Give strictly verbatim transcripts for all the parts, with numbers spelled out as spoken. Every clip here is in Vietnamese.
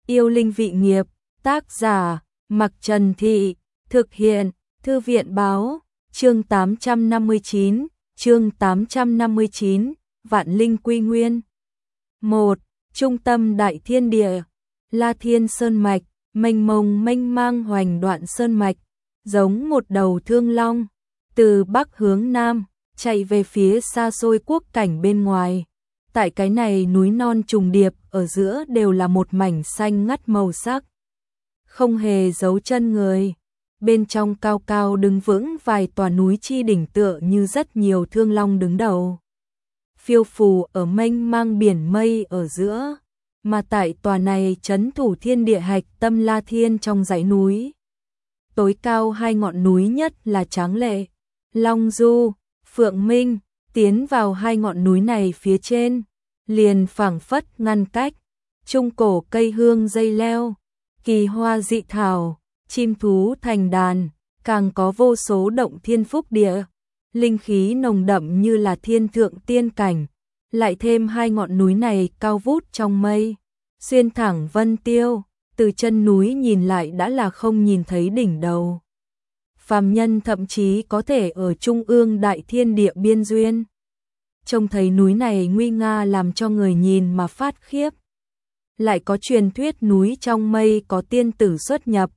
Yêu linh vị nghiệp, tác giả, Mặc Trần Thị, thực hiện, Thư viện báo, chương tám trăm năm mươi chín, chương tám trăm năm mươi chín, Vạn Linh Quy Nguyên. một. Trung tâm Đại Thiên Địa, La Thiên Sơn Mạch, mênh mông mênh mang hoành đoạn sơn mạch, giống một đầu thương long, từ bắc hướng nam, chạy về phía xa xôi quốc cảnh bên ngoài. Tại cái này núi non trùng điệp ở giữa đều là một mảnh xanh ngắt màu sắc, không hề giấu chân người. Bên trong cao cao đứng vững vài tòa núi chi đỉnh tựa như rất nhiều thương long đứng đầu, phiêu phù ở mênh mang biển mây ở giữa. Mà tại tòa này trấn thủ thiên địa hạch tâm La Thiên trong dãy núi, tối cao hai ngọn núi nhất là Tráng Lệ, Long Du, Phượng Minh. Tiến vào hai ngọn núi này phía trên, liền phảng phất ngăn cách, trung cổ cây hương dây leo, kỳ hoa dị thảo, chim thú thành đàn, càng có vô số động thiên phúc địa, linh khí nồng đậm như là thiên thượng tiên cảnh. Lại thêm hai ngọn núi này cao vút trong mây, xuyên thẳng vân tiêu, từ chân núi nhìn lại đã là không nhìn thấy đỉnh đầu. Phàm nhân thậm chí có thể ở trung ương đại thiên địa biên duyên trông thấy núi này nguy nga làm cho người nhìn mà phát khiếp. Lại có truyền thuyết núi trong mây có tiên tử xuất nhập.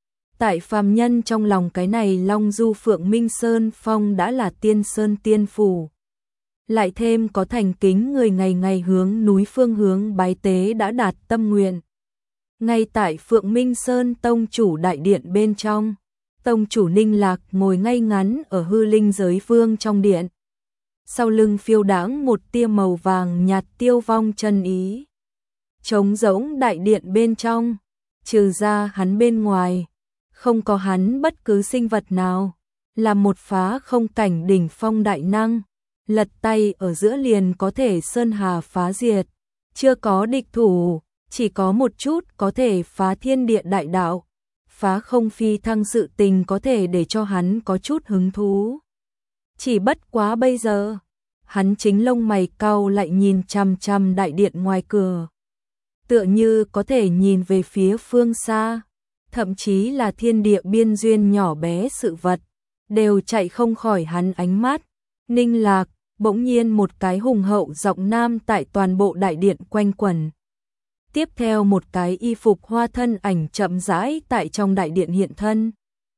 Tại phàm nhân trong lòng cái này Long Du Phượng Minh Sơn Phong đã là tiên sơn tiên phủ. Lại thêm có thành kính người ngày ngày hướng núi phương hướng bái tế đã đạt tâm nguyện. Ngay tại Phượng Minh Sơn tông chủ đại điện bên trong, tông chủ Ninh Lạc ngồi ngay ngắn ở hư linh giới vương trong điện. Sau lưng phiêu đãng một tia màu vàng nhạt tiêu vong chân ý. Trống rỗng đại điện bên trong, trừ ra hắn bên ngoài, không có hắn bất cứ sinh vật nào. Là một phá không cảnh đỉnh phong đại năng, lật tay ở giữa liền có thể sơn hà phá diệt. Chưa có địch thủ, chỉ có một chút có thể phá thiên địa đại đạo. Phá không phi thăng sự tình có thể để cho hắn có chút hứng thú. Chỉ bất quá bây giờ, hắn chính lông mày cau lại nhìn chằm chằm đại điện ngoài cửa. Tựa như có thể nhìn về phía phương xa, thậm chí là thiên địa biên duyên nhỏ bé sự vật, đều chạy không khỏi hắn ánh mắt. Ninh Lạc, bỗng nhiên một cái hùng hậu giọng nam tại toàn bộ đại điện quanh quẩn. Tiếp theo một cái y phục hoa thân ảnh chậm rãi tại trong đại điện hiện thân.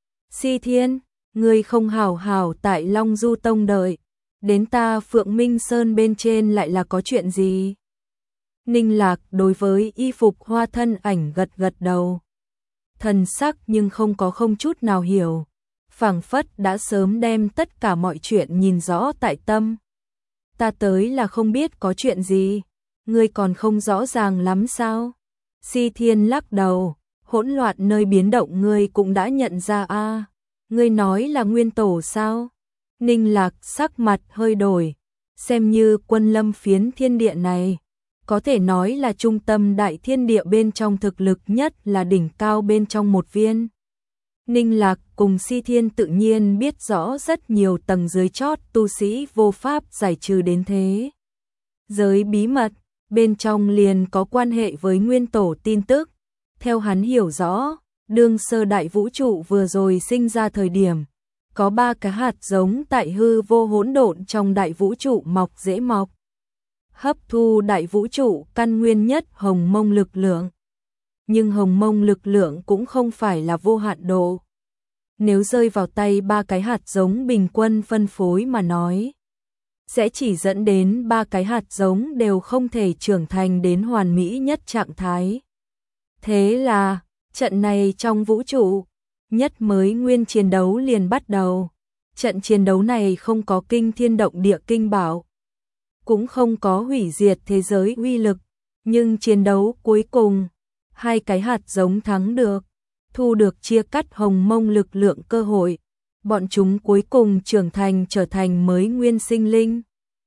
Si Thiên, ngươi không hào hào tại Long Du Tông đợi, đến ta Phượng Minh Sơn bên trên lại là có chuyện gì? Ninh Lạc đối với y phục hoa thân ảnh gật gật đầu. Thần sắc nhưng không có không chút nào hiểu, phảng phất đã sớm đem tất cả mọi chuyện nhìn rõ tại tâm. Ta tới là không biết có chuyện gì, ngươi còn không rõ ràng lắm sao? Si Thiên lắc đầu, hỗn loạn nơi biến động ngươi cũng đã nhận ra a. À, ngươi nói là nguyên tổ sao? Ninh Lạc sắc mặt hơi đổi, xem như quân lâm phiến thiên địa này, có thể nói là trung tâm đại thiên địa bên trong, thực lực nhất là đỉnh cao bên trong một viên. Ninh Lạc cùng Si Thiên tự nhiên biết rõ rất nhiều tầng dưới chót tu sĩ vô pháp giải trừ đến thế giới bí mật, bên trong liền có quan hệ với nguyên tổ tin tức. Theo hắn hiểu rõ, đương sơ đại vũ trụ vừa rồi sinh ra thời điểm, có ba cái hạt giống tại hư vô hỗn độn trong đại vũ trụ mọc dễ mọc, hấp thu đại vũ trụ căn nguyên nhất hồng mông lực lượng. Nhưng hồng mông lực lượng cũng không phải là vô hạn độ. Nếu rơi vào tay ba cái hạt giống bình quân phân phối mà nói, sẽ chỉ dẫn đến ba cái hạt giống đều không thể trưởng thành đến hoàn mỹ nhất trạng thái. Thế là, trận này trong vũ trụ, nhất mới nguyên chiến đấu liền bắt đầu. Trận chiến đấu này không có kinh thiên động địa kinh bảo, cũng không có hủy diệt thế giới uy lực, nhưng chiến đấu cuối cùng, hai cái hạt giống thắng được, thu được chia cắt hồng mông lực lượng cơ hội. Bọn chúng cuối cùng trưởng thành trở thành mới nguyên sinh linh.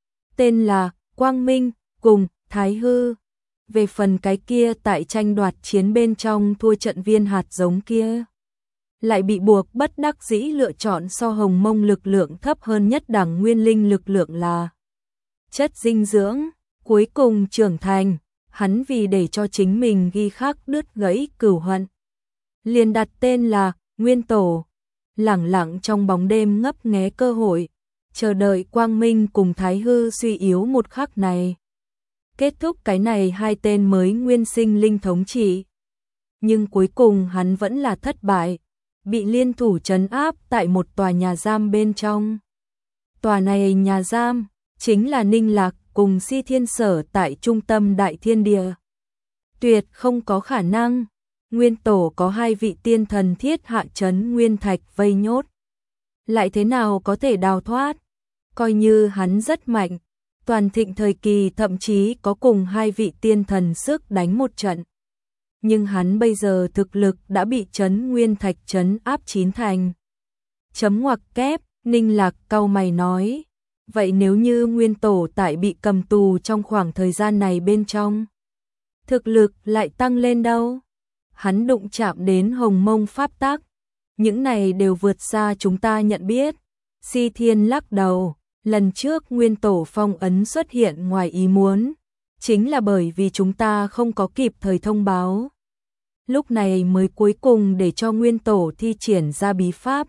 Tên là Quang Minh cùng Thái Hư. Về phần cái kia tại tranh đoạt chiến bên trong thua trận viên hạt giống kia, lại bị buộc bất đắc dĩ lựa chọn so hồng mông lực lượng thấp hơn nhất đẳng nguyên linh lực lượng là chất dinh dưỡng, cuối cùng trưởng thành. hắn vì để cho chính mình ghi khắc đứt gãy cửu hận, liền đặt tên là Nguyên Tổ, lẳng lặng trong bóng đêm ngấp nghé cơ hội, chờ đợi quang minh cùng thái hư suy yếu một khắc này. Kết thúc cái này hai tên mới nguyên sinh linh thống trị. Nhưng cuối cùng hắn vẫn là thất bại, bị liên thủ trấn áp tại một tòa nhà giam bên trong. Tòa này nhà giam chính là Ninh Lạc cùng Si Thiên Sở tại trung tâm Đại Thiên Địa. Tuyệt không có khả năng, Nguyên Tổ có hai vị tiên thần thiết hạ trấn nguyên thạch vây nhốt. Lại thế nào có thể đào thoát? Coi như hắn rất mạnh, toàn thịnh thời kỳ thậm chí có cùng hai vị tiên thần sức đánh một trận. Nhưng hắn bây giờ thực lực đã bị trấn nguyên thạch trấn áp chín thành. Chấm ngoặc kép, Ninh Lạc cau mày nói. Vậy nếu như Nguyên Tổ tại bị cầm tù trong khoảng thời gian này bên trong, thực lực lại tăng lên đâu? Hắn đụng chạm đến hồng mông pháp tắc. Những này đều vượt xa chúng ta nhận biết. Si Thiên lắc đầu, lần trước Nguyên Tổ phong ấn xuất hiện ngoài ý muốn, chính là bởi vì chúng ta không có kịp thời thông báo. Lúc này mới cuối cùng để cho Nguyên Tổ thi triển ra bí pháp.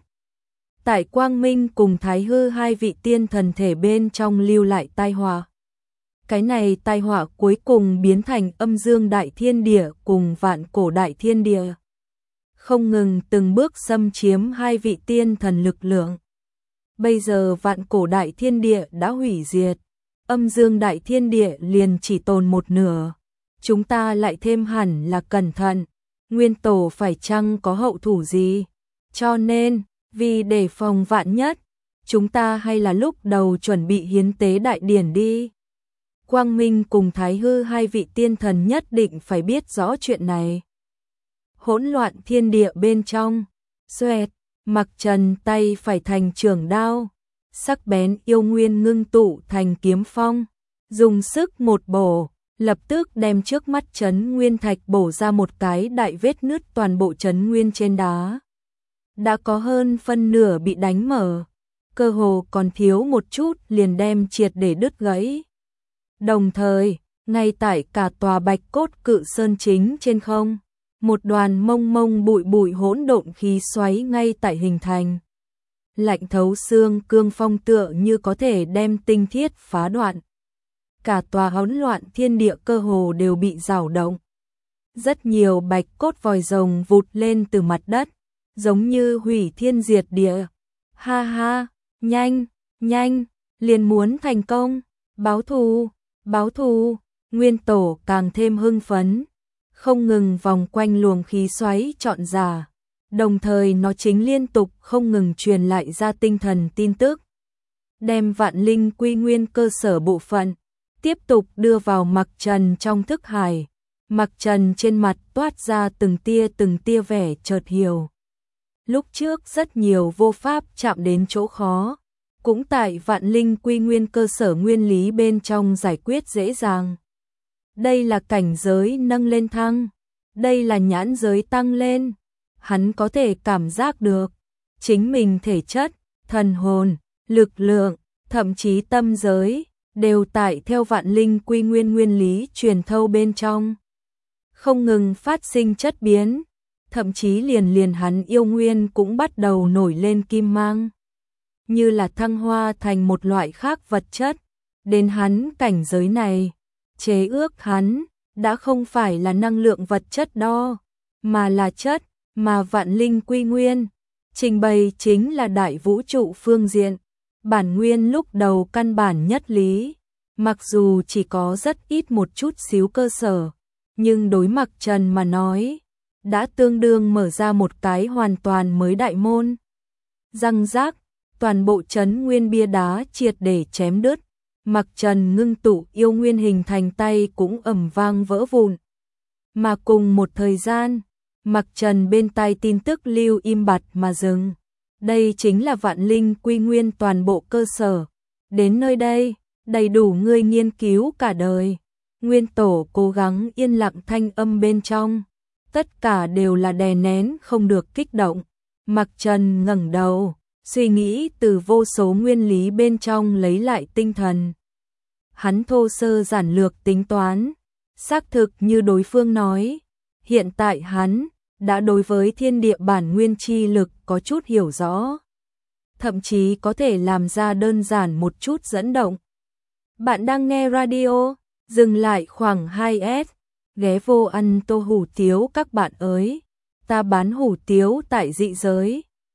Tại Quang Minh cùng Thái Hư hai vị tiên thần thể bên trong lưu lại tai họa. Cái này tai họa cuối cùng biến thành âm dương đại thiên địa cùng vạn cổ đại thiên địa. Không ngừng từng bước xâm chiếm hai vị tiên thần lực lượng. Bây giờ vạn cổ đại thiên địa đã hủy diệt, âm dương đại thiên địa liền chỉ tồn một nửa. Chúng ta lại thêm hẳn là cẩn thận, Nguyên Tổ phải chăng có hậu thủ gì? Cho nên, vì đề phòng vạn nhất, chúng ta hay là lúc đầu chuẩn bị hiến tế đại điển đi. Quang Minh cùng Thái Hư hai vị tiên thần nhất định phải biết rõ chuyện này. Hỗn loạn thiên địa bên trong, xoẹt, Mặc Trần tay phải thành trường đao, sắc bén yêu nguyên ngưng tụ thành kiếm phong, dùng sức một bổ, lập tức đem trước mắt trấn nguyên thạch bổ ra một cái đại vết nứt toàn bộ trấn nguyên trên đá. Đã có hơn phân nửa bị đánh mở, cơ hồ còn thiếu một chút liền đem triệt để đứt gãy. Đồng thời, ngay tại cả tòa bạch cốt cự sơn chính trên không, một đoàn mông mông bụi bụi hỗn độn khí xoáy ngay tại hình thành. Lạnh thấu xương cương phong tựa như có thể đem tinh thiết phá đoạn. Cả tòa hỗn loạn thiên địa cơ hồ đều bị rào động. Rất nhiều bạch cốt vòi rồng vụt lên từ mặt đất, giống như hủy thiên diệt địa. Ha ha, nhanh, nhanh, liền muốn thành công, báo thù, báo thù, Nguyên Tổ càng thêm hưng phấn, không ngừng vòng quanh luồng khí xoáy trọn giả, đồng thời nó chính liên tục không ngừng truyền lại ra tinh thần tin tức, đem vạn linh quy nguyên cơ sở bộ phận, tiếp tục đưa vào Mặc Trần trong thức hải. Mặc Trần trên mặt toát ra từng tia từng tia vẻ chợt hiểu. Lúc trước rất nhiều vô pháp chạm đến chỗ khó, cũng tại vạn linh quy nguyên cơ sở nguyên lý bên trong giải quyết dễ dàng. Đây là cảnh giới nâng lên thăng, đây là nhãn giới tăng lên. Hắn có thể cảm giác được, chính mình thể chất, thần hồn, lực lượng, thậm chí tâm giới, đều tại theo vạn linh quy nguyên nguyên lý truyền thâu bên trong. Không ngừng phát sinh chất biến, thậm chí liền liền hắn yêu nguyên cũng bắt đầu nổi lên kim mang. Như là thăng hoa thành một loại khác vật chất, đến hắn cảnh giới này, chế ước hắn, đã không phải là năng lượng vật chất đo, mà là chất, mà vạn linh quy nguyên, trình bày chính là đại vũ trụ phương diện, bản nguyên lúc đầu căn bản nhất lý, mặc dù chỉ có rất ít một chút xíu cơ sở, nhưng đối Mặc Trần mà nói, đã tương đương mở ra một cái hoàn toàn mới đại môn. Răng rác, toàn bộ trấn nguyên bia đá triệt để chém đứt, Mặc Trần ngưng tụ yêu nguyên hình thành tay cũng ầm vang vỡ vụn. Mà cùng một thời gian, Mặc Trần bên tai tin tức lưu im bặt mà dừng. Đây chính là vạn linh quy nguyên toàn bộ cơ sở. Đến nơi đây, đầy đủ ngươi nghiên cứu cả đời. Nguyên Tổ cố gắng yên lặng thanh âm bên trong. Tất cả đều là đè nén không được kích động. Mặc Trần ngẩng đầu, suy nghĩ từ vô số nguyên lý bên trong lấy lại tinh thần. Hắn thô sơ giản lược tính toán, Xác thực như đối phương nói, hiện tại hắn đã đối với thiên địa bản nguyên chi lực có chút hiểu rõ. Thậm chí có thể làm ra đơn giản một chút dẫn động. Bạn đang nghe radio, dừng lại khoảng hai s, ghé vô ăn tô hủ tiếu các bạn ơi. Ta bán hủ tiếu tại dị giới.